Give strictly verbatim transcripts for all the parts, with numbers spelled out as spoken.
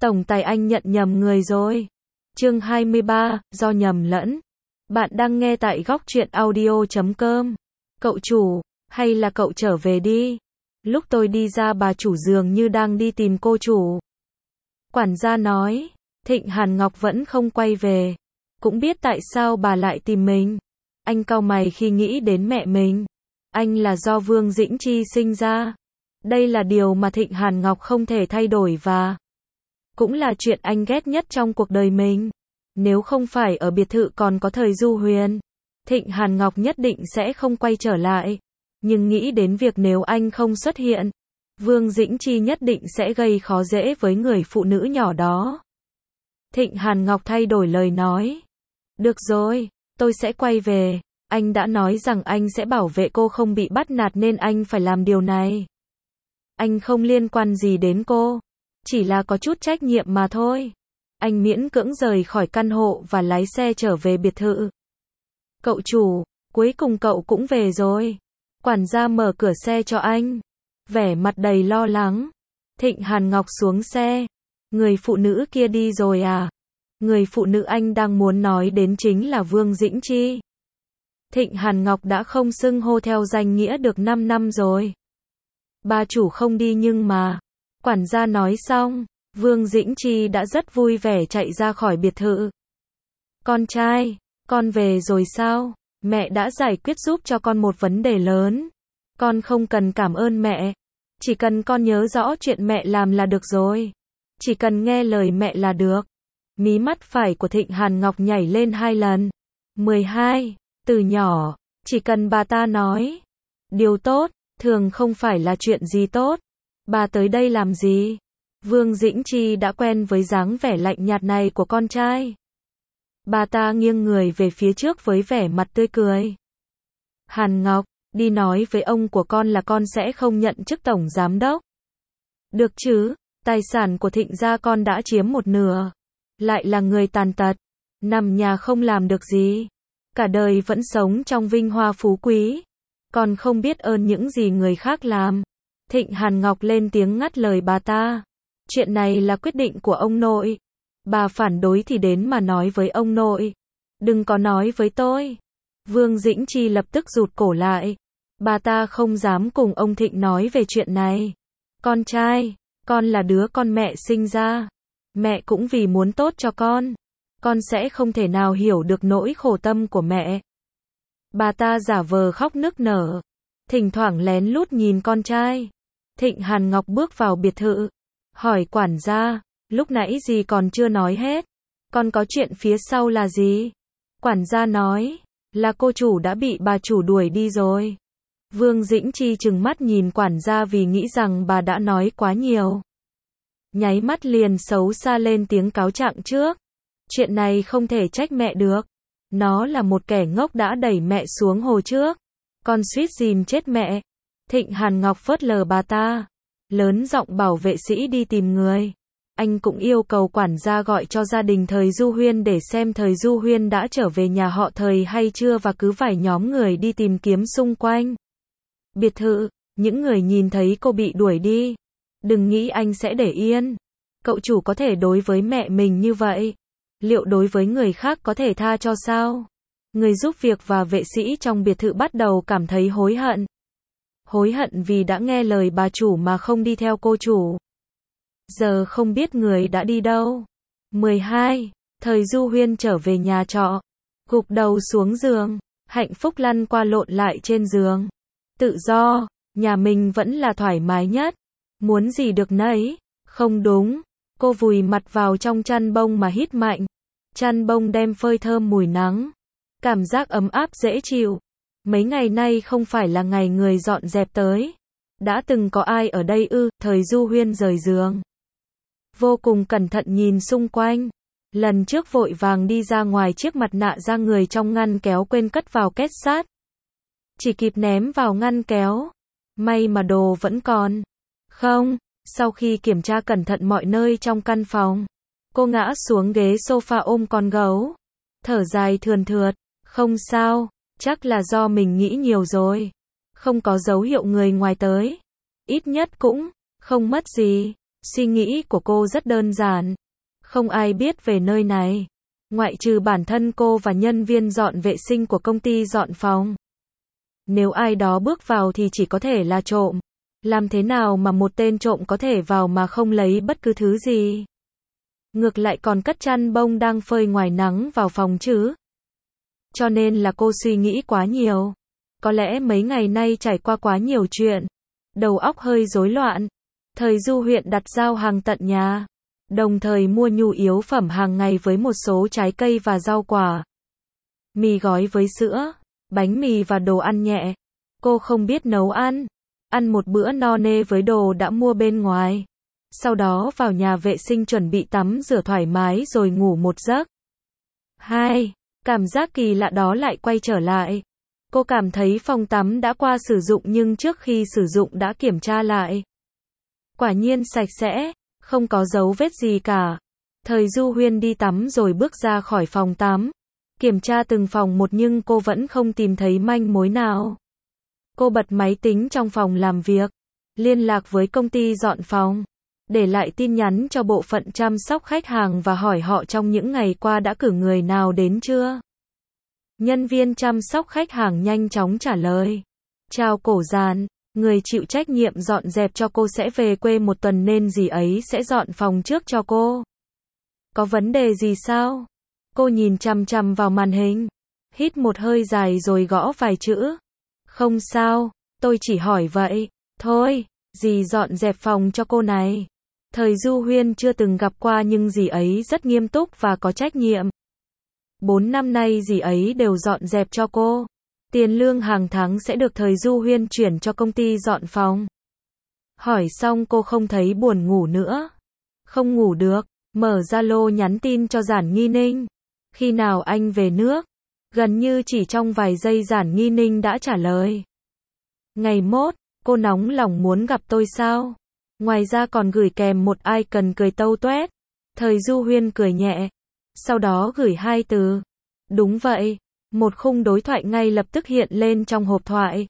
Tổng tài anh nhận nhầm người rồi. Chương hai mươi ba, do nhầm lẫn. Bạn đang nghe tại góc truyện audio chấm com. Cậu chủ, hay là cậu trở về đi. Lúc tôi đi ra bà chủ dường như đang đi tìm cô chủ. Quản gia nói, Thịnh Hàn Ngọc vẫn không quay về. Cũng biết tại sao bà lại tìm mình. Anh cau mày khi nghĩ đến mẹ mình. Anh là do Vương Dĩnh Chi sinh ra. Đây là điều mà Thịnh Hàn Ngọc không thể thay đổi và cũng là chuyện anh ghét nhất trong cuộc đời mình. Nếu không phải ở biệt thự còn có thời Du Huyền, Thịnh Hàn Ngọc nhất định sẽ không quay trở lại. Nhưng nghĩ đến việc nếu anh không xuất hiện, Vương Dĩnh Chi nhất định sẽ gây khó dễ với người phụ nữ nhỏ đó. Thịnh Hàn Ngọc thay đổi lời nói. Được rồi, tôi sẽ quay về. Anh đã nói rằng anh sẽ bảo vệ cô không bị bắt nạt nên anh phải làm điều này. Anh không liên quan gì đến cô. Chỉ là có chút trách nhiệm mà thôi. Anh miễn cưỡng rời khỏi căn hộ và lái xe trở về biệt thự. Cậu chủ, cuối cùng cậu cũng về rồi. Quản gia mở cửa xe cho anh. Vẻ mặt đầy lo lắng. Thịnh Hàn Ngọc xuống xe. Người phụ nữ kia đi rồi à? Người phụ nữ anh đang muốn nói đến chính là Vương Dĩnh Chi. Thịnh Hàn Ngọc đã không xưng hô theo danh nghĩa được năm năm rồi. Bà chủ không đi nhưng mà. Quản gia nói xong, Vương Dĩnh Chi đã rất vui vẻ chạy ra khỏi biệt thự. Con trai, con về rồi sao? Mẹ đã giải quyết giúp cho con một vấn đề lớn. Con không cần cảm ơn mẹ. Chỉ cần con nhớ rõ chuyện mẹ làm là được rồi. Chỉ cần nghe lời mẹ là được. Mí mắt phải của Thịnh Hàn Ngọc nhảy lên hai lần. mười hai, từ nhỏ, chỉ cần bà ta nói. Điều tốt, thường không phải là chuyện gì tốt. Bà tới đây làm gì? Vương Dĩnh Chi đã quen với dáng vẻ lạnh nhạt này của con trai. Bà ta nghiêng người về phía trước với vẻ mặt tươi cười. Hàn Ngọc, đi nói với ông của con là con sẽ không nhận chức tổng giám đốc. Được chứ, tài sản của Thịnh gia con đã chiếm một nửa. Lại là người tàn tật, nằm nhà không làm được gì. Cả đời vẫn sống trong vinh hoa phú quý. Còn không biết ơn những gì người khác làm. Thịnh Hàn Ngọc lên tiếng ngắt lời bà ta. Chuyện này là quyết định của ông nội. Bà phản đối thì đến mà nói với ông nội. Đừng có nói với tôi. Vương Dĩnh Chi lập tức rụt cổ lại. Bà ta không dám cùng ông Thịnh nói về chuyện này. Con trai, con là đứa con mẹ sinh ra. Mẹ cũng vì muốn tốt cho con. Con sẽ không thể nào hiểu được nỗi khổ tâm của mẹ. Bà ta giả vờ khóc nức nở. Thỉnh thoảng lén lút nhìn con trai. Thịnh Hàn Ngọc bước vào biệt thự. Hỏi quản gia, lúc nãy gì còn chưa nói hết. Còn có chuyện phía sau là gì? Quản gia nói, là cô chủ đã bị bà chủ đuổi đi rồi. Vương Dĩnh Chi trừng mắt nhìn quản gia vì nghĩ rằng bà đã nói quá nhiều. Nháy mắt liền xấu xa lên tiếng cáo trạng trước. Chuyện này không thể trách mẹ được. Nó là một kẻ ngốc đã đẩy mẹ xuống hồ trước. Con suýt dìm chết mẹ. Thịnh Hàn Ngọc phớt lờ bà ta. Lớn giọng bảo vệ sĩ đi tìm người. Anh cũng yêu cầu quản gia gọi cho gia đình Thời Du Huyên để xem Thời Du Huyên đã trở về nhà họ Thời hay chưa và cứ vài nhóm người đi tìm kiếm xung quanh biệt thự. Những người nhìn thấy cô bị đuổi đi. Đừng nghĩ anh sẽ để yên. Cậu chủ có thể đối với mẹ mình như vậy. Liệu đối với người khác có thể tha cho sao? Người giúp việc và vệ sĩ trong biệt thự bắt đầu cảm thấy hối hận. Hối hận vì đã nghe lời bà chủ mà không đi theo cô chủ. Giờ không biết người đã đi đâu. mười hai. Thời Du Huyên trở về nhà trọ. Gục đầu xuống giường. Hạnh phúc lăn qua lộn lại trên giường. Tự do. Nhà mình vẫn là thoải mái nhất. Muốn gì được nấy. Không đúng. Cô vùi mặt vào trong chăn bông mà hít mạnh. Chăn bông đem phơi thơm mùi nắng. Cảm giác ấm áp dễ chịu. Mấy ngày nay không phải là ngày người dọn dẹp tới. Đã từng có ai ở đây ư? Thời Du Huyên rời giường. Vô cùng cẩn thận nhìn xung quanh. Lần trước vội vàng đi ra ngoài chiếc mặt nạ da người trong ngăn kéo quên cất vào két sắt. Chỉ kịp ném vào ngăn kéo. May mà đồ vẫn còn. Không, sau khi kiểm tra cẩn thận mọi nơi trong căn phòng. Cô ngã xuống ghế sofa ôm con gấu. Thở dài thườn thượt. Không sao, chắc là do mình nghĩ nhiều rồi. Không có dấu hiệu người ngoài tới. Ít nhất cũng không mất gì. Suy nghĩ của cô rất đơn giản. Không ai biết về nơi này. Ngoại trừ bản thân cô và nhân viên dọn vệ sinh của công ty dọn phòng. Nếu ai đó bước vào thì chỉ có thể là trộm. Làm thế nào mà một tên trộm có thể vào mà không lấy bất cứ thứ gì? Ngược lại còn cất chăn bông đang phơi ngoài nắng vào phòng chứ. Cho nên là cô suy nghĩ quá nhiều. Có lẽ mấy ngày nay trải qua quá nhiều chuyện. Đầu óc hơi rối loạn. Thời Du huyện đặt giao hàng tận nhà. Đồng thời mua nhu yếu phẩm hàng ngày với một số trái cây và rau quả. Mì gói với sữa, bánh mì và đồ ăn nhẹ. Cô không biết nấu ăn. Ăn một bữa no nê với đồ đã mua bên ngoài. Sau đó vào nhà vệ sinh chuẩn bị tắm rửa thoải mái rồi ngủ một giấc. Hai. Cảm giác kỳ lạ đó lại quay trở lại. Cô cảm thấy phòng tắm đã qua sử dụng nhưng trước khi sử dụng đã kiểm tra lại. Quả nhiên sạch sẽ, không có dấu vết gì cả. Thời Du Huyên đi tắm rồi bước ra khỏi phòng tắm. Kiểm tra từng phòng một nhưng cô vẫn không tìm thấy manh mối nào. Cô bật máy tính trong phòng làm việc. Liên lạc với công ty dọn phòng. Để lại tin nhắn cho bộ phận chăm sóc khách hàng và hỏi họ trong những ngày qua đã cử người nào đến chưa. Nhân viên chăm sóc khách hàng nhanh chóng trả lời. Chào Cổ Giản, người chịu trách nhiệm dọn dẹp cho cô sẽ về quê một tuần nên dì ấy sẽ dọn phòng trước cho cô. Có vấn đề gì sao? Cô nhìn chằm chằm vào màn hình. Hít một hơi dài rồi gõ vài chữ. Không sao, tôi chỉ hỏi vậy. Thôi, dì dọn dẹp phòng cho cô này. Thời Du Huyên chưa từng gặp qua nhưng dì ấy rất nghiêm túc và có trách nhiệm. Bốn năm nay dì ấy đều dọn dẹp cho cô. Tiền lương hàng tháng sẽ được Thời Du Huyên chuyển cho công ty dọn phòng. Hỏi xong cô không thấy buồn ngủ nữa. Không ngủ được, mở Zalo nhắn tin cho Giản Nghi Ninh. Khi nào anh về nước? Gần như chỉ trong vài giây Giản Nghi Ninh đã trả lời. Ngày mốt, cô nóng lòng muốn gặp tôi sao? Ngoài ra còn gửi kèm một icon cười tâu tuét. Thời Du Huyên cười nhẹ. Sau đó gửi hai từ. Đúng vậy. Một khung đối thoại ngay lập tức hiện lên trong hộp thoại.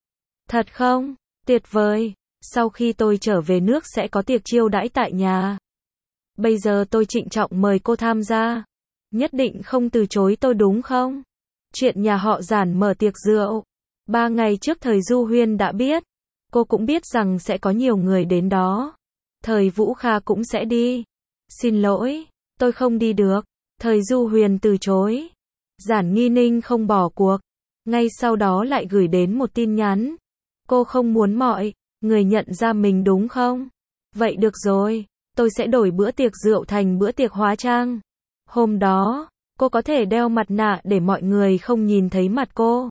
Thật không? Tuyệt vời. Sau khi tôi trở về nước sẽ có tiệc chiêu đãi tại nhà. Bây giờ tôi trịnh trọng mời cô tham gia. Nhất định không từ chối tôi đúng không? Chuyện nhà họ Giản mở tiệc rượu. Ba ngày trước Thời Du Huyên đã biết. Cô cũng biết rằng sẽ có nhiều người đến đó. Thời Vũ Kha cũng sẽ đi. Xin lỗi, tôi không đi được. Thời Du Huyên từ chối. Giản Nghi Ninh không bỏ cuộc. Ngay sau đó lại gửi đến một tin nhắn. Cô không muốn mọi người nhận ra mình đúng không? Vậy được rồi, tôi sẽ đổi bữa tiệc rượu thành bữa tiệc hóa trang. Hôm đó, cô có thể đeo mặt nạ để mọi người không nhìn thấy mặt cô.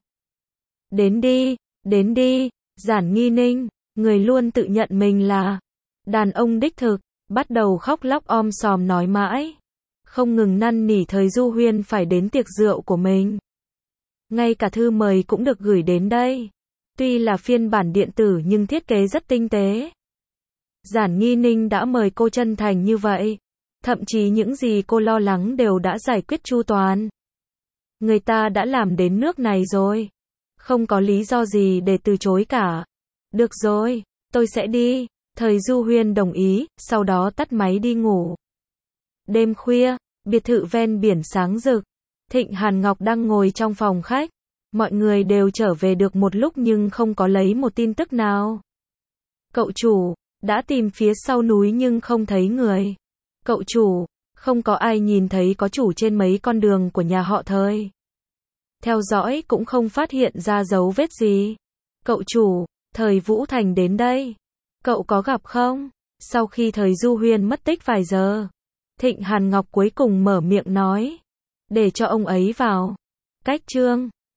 Đến đi, đến đi, Giản Nghi Ninh, người luôn tự nhận mình là đàn ông đích thực, bắt đầu khóc lóc om sòm nói mãi. Không ngừng năn nỉ Thời Du Huyên phải đến tiệc rượu của mình. Ngay cả thư mời cũng được gửi đến đây. Tuy là phiên bản điện tử nhưng thiết kế rất tinh tế. Giản Nghi Ninh đã mời cô chân thành như vậy. Thậm chí những gì cô lo lắng đều đã giải quyết chu toàn. Người ta đã làm đến nước này rồi. Không có lý do gì để từ chối cả. Được rồi, tôi sẽ đi. Thời Du Huyên đồng ý, sau đó tắt máy đi ngủ. Đêm khuya, biệt thự ven biển sáng rực. Thịnh Hàn Ngọc đang ngồi trong phòng khách. Mọi người đều trở về được một lúc nhưng không có lấy một tin tức nào. Cậu chủ, đã tìm phía sau núi nhưng không thấy người. Cậu chủ, không có ai nhìn thấy có chủ trên mấy con đường của nhà họ Thời. Theo dõi cũng không phát hiện ra dấu vết gì. Cậu chủ, Thời Vũ Thành đến đây. Cậu có gặp không? Sau khi Thời Du Huyên mất tích vài giờ, Thịnh Hàn Ngọc cuối cùng mở miệng nói. Để cho ông ấy vào. Cách chương